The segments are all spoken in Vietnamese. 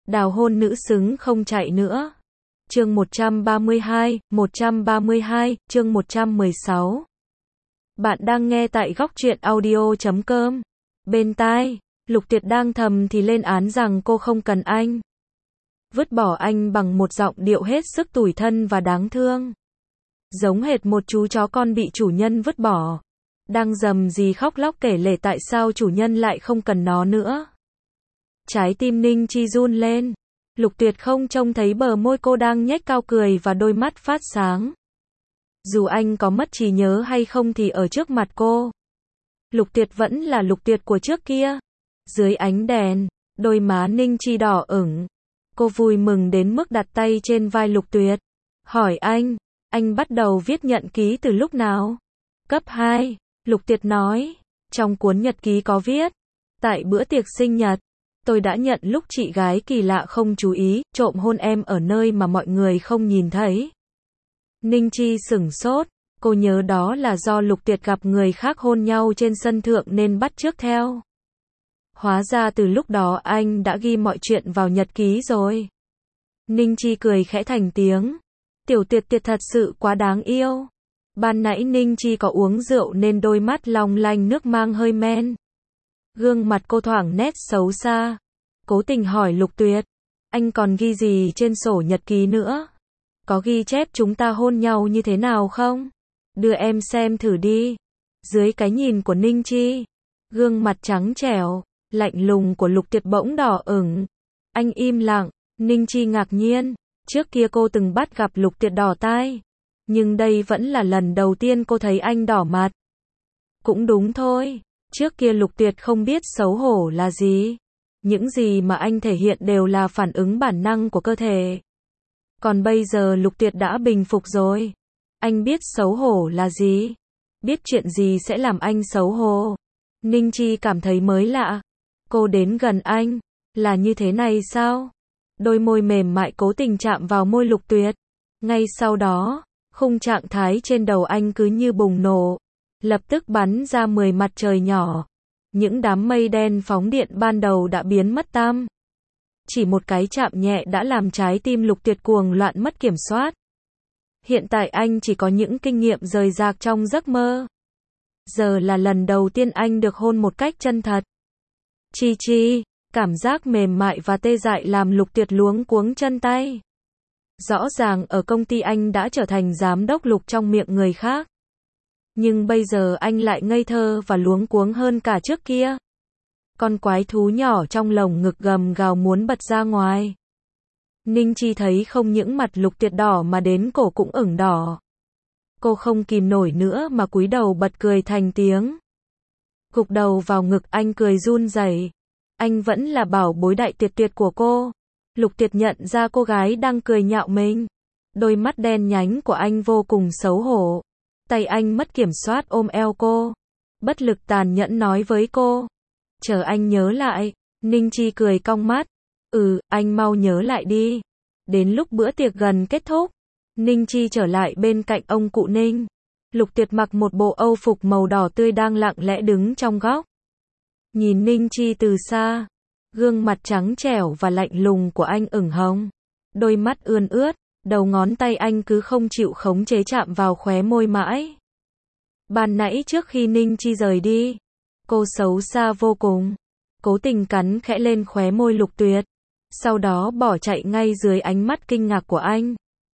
Đào hôn nữ xứng không chạy nữa. Chương 132, chương 116. Bạn đang nghe tại góc truyện audio.com. Bên tai, Lục Tuyệt đang thầm thì lên án rằng cô không cần anh. Vứt bỏ anh bằng một giọng điệu hết sức tủi thân và đáng thương. Giống hệt một chú chó con bị chủ nhân vứt bỏ. Đang rầm rì khóc lóc kể lể tại sao chủ nhân lại không cần nó nữa. Trái tim Ninh Chi run lên. Lục Tuyệt không trông thấy bờ môi cô đang nhếch cao cười và đôi mắt phát sáng. Dù anh có mất trí nhớ hay không thì ở trước mặt cô, Lục Tuyệt vẫn là Lục Tuyệt của trước kia. Dưới ánh đèn, đôi má Ninh Chi đỏ ửng. Cô vui mừng đến mức đặt tay trên vai Lục Tuyệt. Hỏi anh bắt đầu viết nhật ký từ lúc nào? Cấp 2, Lục Tuyệt nói. Trong cuốn nhật ký có viết. Tại bữa tiệc sinh nhật, tôi đã nhận lúc chị gái kỳ lạ không chú ý, trộm hôn em ở nơi mà mọi người không nhìn thấy. Ninh Chi sửng sốt, cô nhớ đó là do Lục Tuyệt gặp người khác hôn nhau trên sân thượng nên bắt chước theo. Hóa ra từ lúc đó anh đã ghi mọi chuyện vào nhật ký rồi. Ninh Chi cười khẽ thành tiếng. Tiểu Tuyệt Tuyệt thật sự quá đáng yêu. Ban nãy Ninh Chi có uống rượu nên đôi mắt long lanh nước mang hơi men. Gương mặt cô thoảng nét xấu xa. Cố tình hỏi Lục Tuyệt. Anh còn ghi gì trên sổ nhật ký nữa? Có ghi chép chúng ta hôn nhau như thế nào không? Đưa em xem thử đi. Dưới cái nhìn của Ninh Chi, gương mặt trắng trẻo, lạnh lùng của Lục Tuyệt bỗng đỏ ửng. Anh im lặng. Ninh Chi ngạc nhiên. Trước kia cô từng bắt gặp Lục Tuyệt đỏ tai. Nhưng đây vẫn là lần đầu tiên cô thấy anh đỏ mặt. Cũng đúng thôi. Trước kia Lục Tuyệt không biết xấu hổ là gì. Những gì mà anh thể hiện đều là phản ứng bản năng của cơ thể. Còn bây giờ Lục Tuyệt đã bình phục rồi. Anh biết xấu hổ là gì. Biết chuyện gì sẽ làm anh xấu hổ. Ninh Chi cảm thấy mới lạ. Cô đến gần anh. Là như thế này sao? Đôi môi mềm mại cố tình chạm vào môi Lục Tuyệt. Ngay sau đó, khung trạng thái trên đầu anh cứ như bùng nổ. Lập tức bắn ra 10 mặt trời nhỏ. Những đám mây đen phóng điện ban đầu đã biến mất tăm. Chỉ một cái chạm nhẹ đã làm trái tim Lục Tuyệt cuồng loạn mất kiểm soát. Hiện tại anh chỉ có những kinh nghiệm rời rạc trong giấc mơ. Giờ là lần đầu tiên anh được hôn một cách chân thật. Chi, cảm giác mềm mại và tê dại làm Lục Tuyệt luống cuống chân tay. Rõ ràng ở công ty anh đã trở thành giám đốc Lục trong miệng người khác. Nhưng bây giờ anh lại ngây thơ và luống cuống hơn cả trước kia. Con quái thú nhỏ trong lồng ngực gầm gào muốn bật ra ngoài. Ninh Chi thấy không những mặt Lục Tuyệt đỏ mà đến cổ cũng ửng đỏ. Cô không kìm nổi nữa mà cúi đầu bật cười thành tiếng. Gục đầu vào ngực anh cười run rẩy. Anh vẫn là bảo bối đại tuyệt tuyệt của cô. Lục Tuyệt nhận ra cô gái đang cười nhạo mình. Đôi mắt đen nhánh của anh vô cùng xấu hổ. Tay anh mất kiểm soát ôm eo cô. Bất lực tàn nhẫn nói với cô. Chờ anh nhớ lại. Ninh Chi cười cong mắt. Anh mau nhớ lại đi. Đến lúc bữa tiệc gần kết thúc, Ninh Chi trở lại bên cạnh ông cụ Ninh. Lục Tuyệt mặc một bộ âu phục màu đỏ tươi đang lặng lẽ đứng trong góc. Nhìn Ninh Chi từ xa, gương mặt trắng trẻo và lạnh lùng của anh ửng hồng. Đôi mắt ươn ướt, đầu ngón tay anh cứ không chịu khống chế chạm vào khóe môi mãi. Ban nãy trước khi Ninh Chi rời đi, cô xấu xa vô cùng. Cố tình cắn khẽ lên khóe môi Lục Tuyệt. Sau đó bỏ chạy ngay dưới ánh mắt kinh ngạc của anh.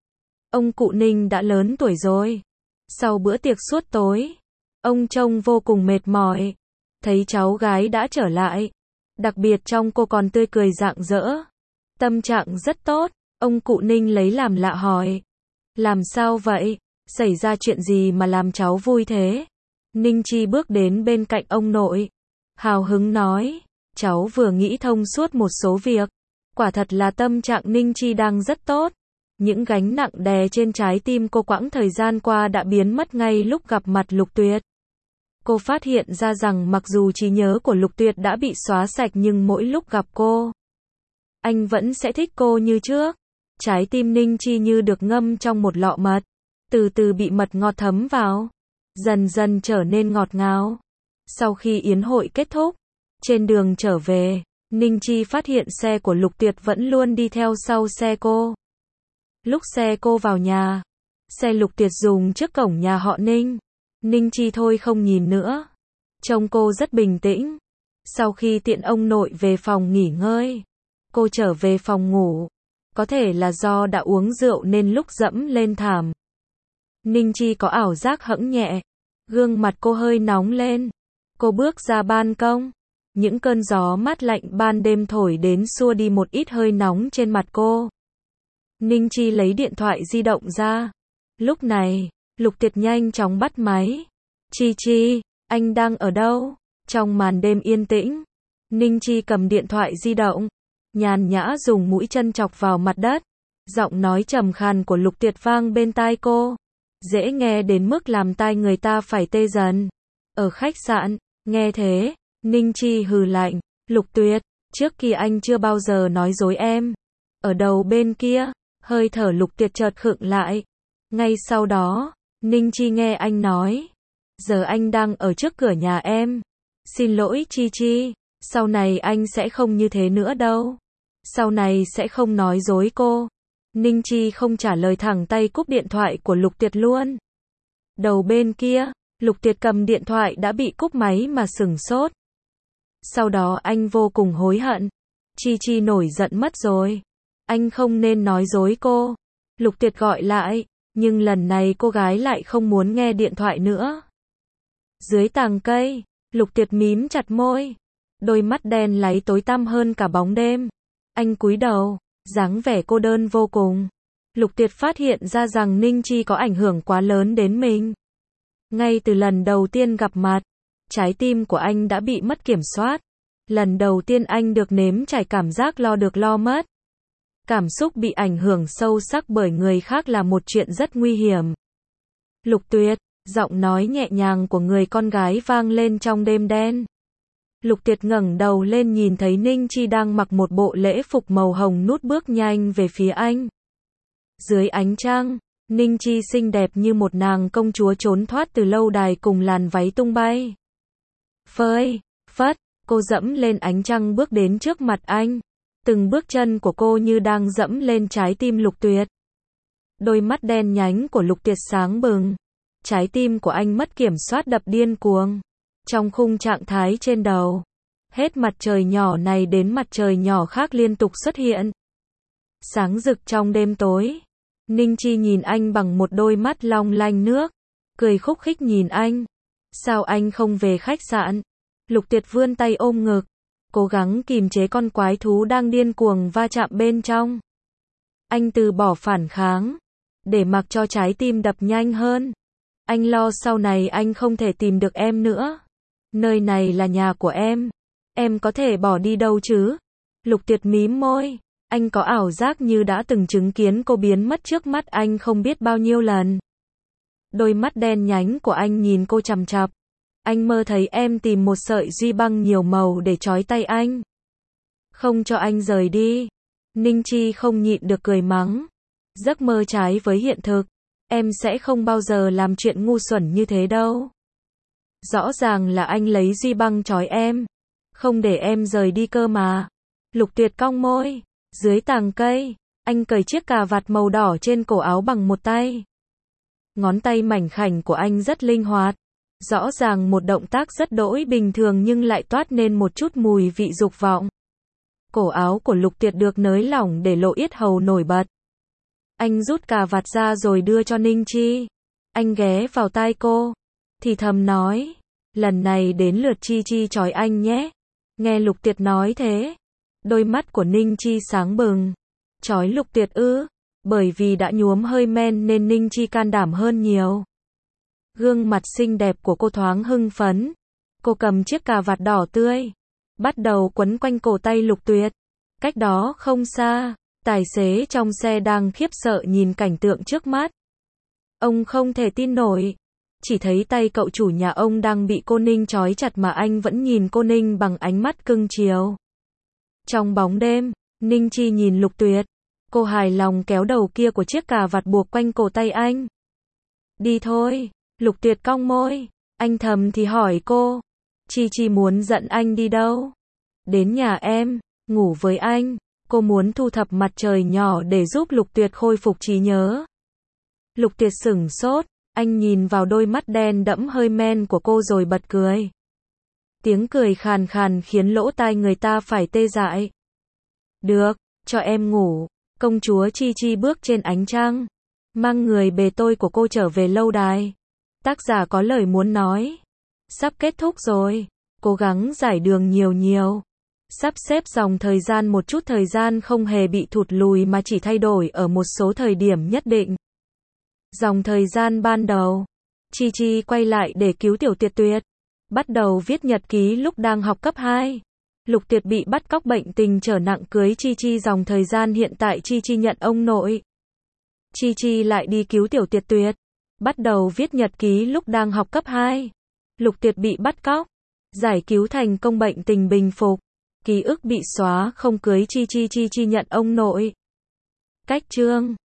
Ông cụ Ninh đã lớn tuổi rồi. Sau bữa tiệc suốt tối, ông trông vô cùng mệt mỏi. Thấy cháu gái đã trở lại. Đặc biệt trong cô còn tươi cười rạng rỡ. Tâm trạng rất tốt. Ông cụ Ninh lấy làm lạ hỏi. Làm sao vậy? Xảy ra chuyện gì mà làm cháu vui thế? Ninh Chi bước đến bên cạnh ông nội. Hào hứng nói. Cháu vừa nghĩ thông suốt một số việc. Quả thật là tâm trạng Ninh Chi đang rất tốt. Những gánh nặng đè trên trái tim cô quãng thời gian qua đã biến mất ngay lúc gặp mặt Lục Tuyệt. Cô phát hiện ra rằng mặc dù trí nhớ của Lục Tuyệt đã bị xóa sạch nhưng mỗi lúc gặp cô, anh vẫn sẽ thích cô như trước. Trái tim Ninh Chi như được ngâm trong một lọ mật, từ từ bị mật ngọt thấm vào, dần dần trở nên ngọt ngào. Sau khi yến hội kết thúc, trên đường trở về, Ninh Chi phát hiện xe của Lục Tuyệt vẫn luôn đi theo sau xe cô. Lúc xe cô vào nhà, xe Lục Tuyệt dùng trước cổng nhà họ Ninh. Ninh Chi thôi không nhìn nữa. Trông cô rất bình tĩnh. Sau khi tiện ông nội về phòng nghỉ ngơi, cô trở về phòng ngủ. Có thể là do đã uống rượu nên lúc dẫm lên thảm, Ninh Chi có ảo giác hẫng nhẹ. Gương mặt cô hơi nóng lên. Cô bước ra ban công. Những cơn gió mát lạnh ban đêm thổi đến xua đi một ít hơi nóng trên mặt cô. Ninh Chi lấy điện thoại di động ra. Lúc này, Lục Tuyệt nhanh chóng bắt máy. Chi Chi, anh đang ở đâu? Trong màn đêm yên tĩnh, Ninh Chi cầm điện thoại di động, nhàn nhã dùng mũi chân chọc vào mặt đất. Giọng nói trầm khàn của Lục Tuyệt vang bên tai cô, dễ nghe đến mức làm tai người ta phải tê dần. Ở khách sạn, nghe thế, Ninh Chi hừ lạnh, Lục Tuyệt, trước kia anh chưa bao giờ nói dối em. Ở đầu bên kia, hơi thở Lục Tuyệt chợt khựng lại. Ngay sau đó, Ninh Chi nghe anh nói, giờ anh đang ở trước cửa nhà em. Xin lỗi Chi Chi, sau này anh sẽ không như thế nữa đâu. Sau này sẽ không nói dối cô. Ninh Chi không trả lời, thẳng tay cúp điện thoại của Lục Tuyệt luôn. Đầu bên kia, Lục Tuyệt cầm điện thoại đã bị cúp máy mà sửng sốt. Sau đó anh vô cùng hối hận. Chi Chi nổi giận mất rồi. Anh không nên nói dối cô. Lục Tuyệt gọi lại, nhưng lần này cô gái lại không muốn nghe điện thoại nữa. Dưới tàng cây, Lục Tuyệt mím chặt môi. Đôi mắt đen láy tối tăm hơn cả bóng đêm. Anh cúi đầu, dáng vẻ cô đơn vô cùng. Lục Tuyệt phát hiện ra rằng Ninh Chi có ảnh hưởng quá lớn đến mình. Ngay từ lần đầu tiên gặp mặt, trái tim của anh đã bị mất kiểm soát. Lần đầu tiên anh được nếm trải cảm giác lo được lo mất. Cảm xúc bị ảnh hưởng sâu sắc bởi người khác là một chuyện rất nguy hiểm. Lục Tuyệt, giọng nói nhẹ nhàng của người con gái vang lên trong đêm đen. Lục Tuyệt ngẩng đầu lên, nhìn thấy Ninh Chi đang mặc một bộ lễ phục màu hồng nút bước nhanh về phía anh. Dưới ánh trăng, Ninh Chi xinh đẹp như một nàng công chúa trốn thoát từ lâu đài cùng làn váy tung bay. Phơi, phất, cô dẫm lên ánh trăng bước đến trước mặt anh. Từng bước chân của cô như đang dẫm lên trái tim Lục Tuyệt. Đôi mắt đen nhánh của Lục Tuyệt sáng bừng. Trái tim của anh mất kiểm soát đập điên cuồng. Trong khung trạng thái trên đầu, hết mặt trời nhỏ này đến mặt trời nhỏ khác liên tục xuất hiện. Sáng rực trong đêm tối, Ninh Chi nhìn anh bằng một đôi mắt long lanh nước, cười khúc khích nhìn anh. Sao anh không về khách sạn? Lục Tuyệt vươn tay ôm ngực, cố gắng kìm chế con quái thú đang điên cuồng va chạm bên trong. Anh từ bỏ phản kháng, để mặc cho trái tim đập nhanh hơn. Anh lo sau này anh không thể tìm được em nữa. Nơi này là nhà của em có thể bỏ đi đâu chứ? Lục Tuyệt mím môi, anh có ảo giác như đã từng chứng kiến cô biến mất trước mắt anh không biết bao nhiêu lần. Đôi mắt đen nhánh của anh nhìn cô chằm chằm. Anh mơ thấy em tìm một sợi duy băng nhiều màu để trói tay anh, không cho anh rời đi. Ninh Chi không nhịn được cười mắng. Giấc mơ trái với hiện thực. Em sẽ không bao giờ làm chuyện ngu xuẩn như thế đâu. Rõ ràng là anh lấy duy băng trói em, không để em rời đi cơ mà. Lục Tuyệt cong môi. Dưới tàng cây, anh cởi chiếc cà vạt màu đỏ trên cổ áo bằng một tay. Ngón tay mảnh khảnh của anh rất linh hoạt. Rõ ràng một động tác rất đỗi bình thường nhưng lại toát nên một chút mùi vị dục vọng. Cổ áo của Lục Tuyệt được nới lỏng để lộ yết hầu nổi bật. Anh rút cà vạt ra rồi đưa cho Ninh Chi. Anh ghé vào tai cô, thì thầm nói, lần này đến lượt Chi Chi trói anh nhé. Nghe Lục Tuyệt nói thế, đôi mắt của Ninh Chi sáng bừng. Trói Lục Tuyệt ư? Bởi vì đã nhuốm hơi men nên Ninh Chi can đảm hơn nhiều. Gương mặt xinh đẹp của cô thoáng hưng phấn. Cô cầm chiếc cà vạt đỏ tươi, bắt đầu quấn quanh cổ tay Lục Tuyệt. Cách đó không xa, tài xế trong xe đang khiếp sợ nhìn cảnh tượng trước mắt. Ông không thể tin nổi. Chỉ thấy tay cậu chủ nhà ông đang bị cô Ninh trói chặt mà anh vẫn nhìn cô Ninh bằng ánh mắt cưng chiều. Trong bóng đêm, Ninh Chi nhìn Lục Tuyệt. Cô hài lòng kéo đầu kia của chiếc cà vạt buộc quanh cổ tay anh. Đi thôi. Lục Tuyệt cong môi. Anh thầm thì hỏi cô. Chi Chi muốn dẫn anh đi đâu? Đến nhà em. ngủ với anh. Cô muốn thu thập mặt trời nhỏ để giúp Lục Tuyệt khôi phục trí nhớ. Lục Tuyệt sửng sốt, anh nhìn vào đôi mắt đen đẫm hơi men của cô rồi bật cười. Tiếng cười khàn khàn khiến lỗ tai người ta phải tê dại. Được, cho em ngủ. Công chúa Chi Chi bước trên ánh trăng, mang người bề tôi của cô trở về lâu đài. Tác giả có lời muốn nói. Sắp kết thúc rồi, cố gắng giải đường nhiều nhiều. Sắp xếp dòng thời gian một chút, thời gian không hề bị thụt lùi mà chỉ thay đổi ở một số thời điểm nhất định. Dòng thời gian ban đầu, Chi Chi quay lại để cứu Tiểu Tuyệt Tuyệt. Bắt đầu viết nhật ký lúc đang học cấp 2. Lục Tuyệt bị bắt cóc, bệnh tình trở nặng, cưới Chi Chi. Dòng thời gian hiện tại, Chi Chi nhận ông nội. Chi Chi lại đi cứu Tiểu Tuyệt Tuyệt. Bắt đầu viết nhật ký lúc đang học cấp 2. Lục Tuyệt bị bắt cóc, giải cứu thành công, bệnh tình bình phục. Ký ức bị xóa, không cưới Chi Chi. Chi Chi nhận ông nội. Cách chương